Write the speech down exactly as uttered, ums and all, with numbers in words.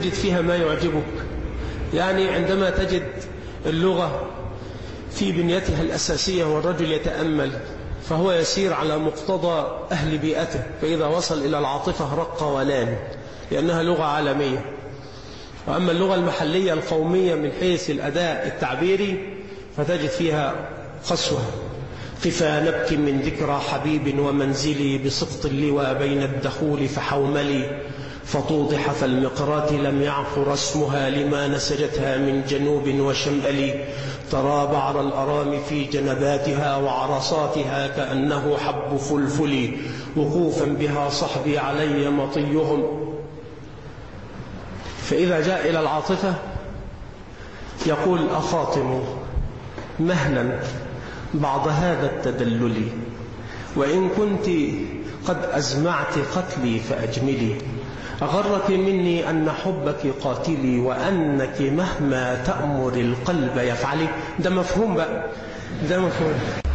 تجد فيها ما يعجبك. يعني عندما تجد اللغة في بنيتها الأساسية والرجل يتأمل فهو يسير على مقتضى أهل بيئته، فإذا وصل إلى العاطفة رق ولان لأنها لغة عالمية. وأما اللغة المحلية القومية من حيث الأداء التعبيري فتجد فيها قسوة. قفا نبكي من ذكرى حبيب ومنزلي بسقط اللوى بين الدخول فحوملي فطوضح فالمقرات لم يعفر اسمها لما نسجتها من جنوب وشمال ترى بعر الأرام في جنباتها وعرصاتها كأنه حب فلفل وقوفا بها صحبي علي مطيهم. فإذا جاء إلى العاطفة يقول أخاطم مهلا بعض هذا التدلل وإن كنت قد أزمعت قتلي فأجملي أغرك مني أن حبك قاتلي وأنك مهما تأمر القلب يفعلي. ده مفهوم بقى، ده مفهوم.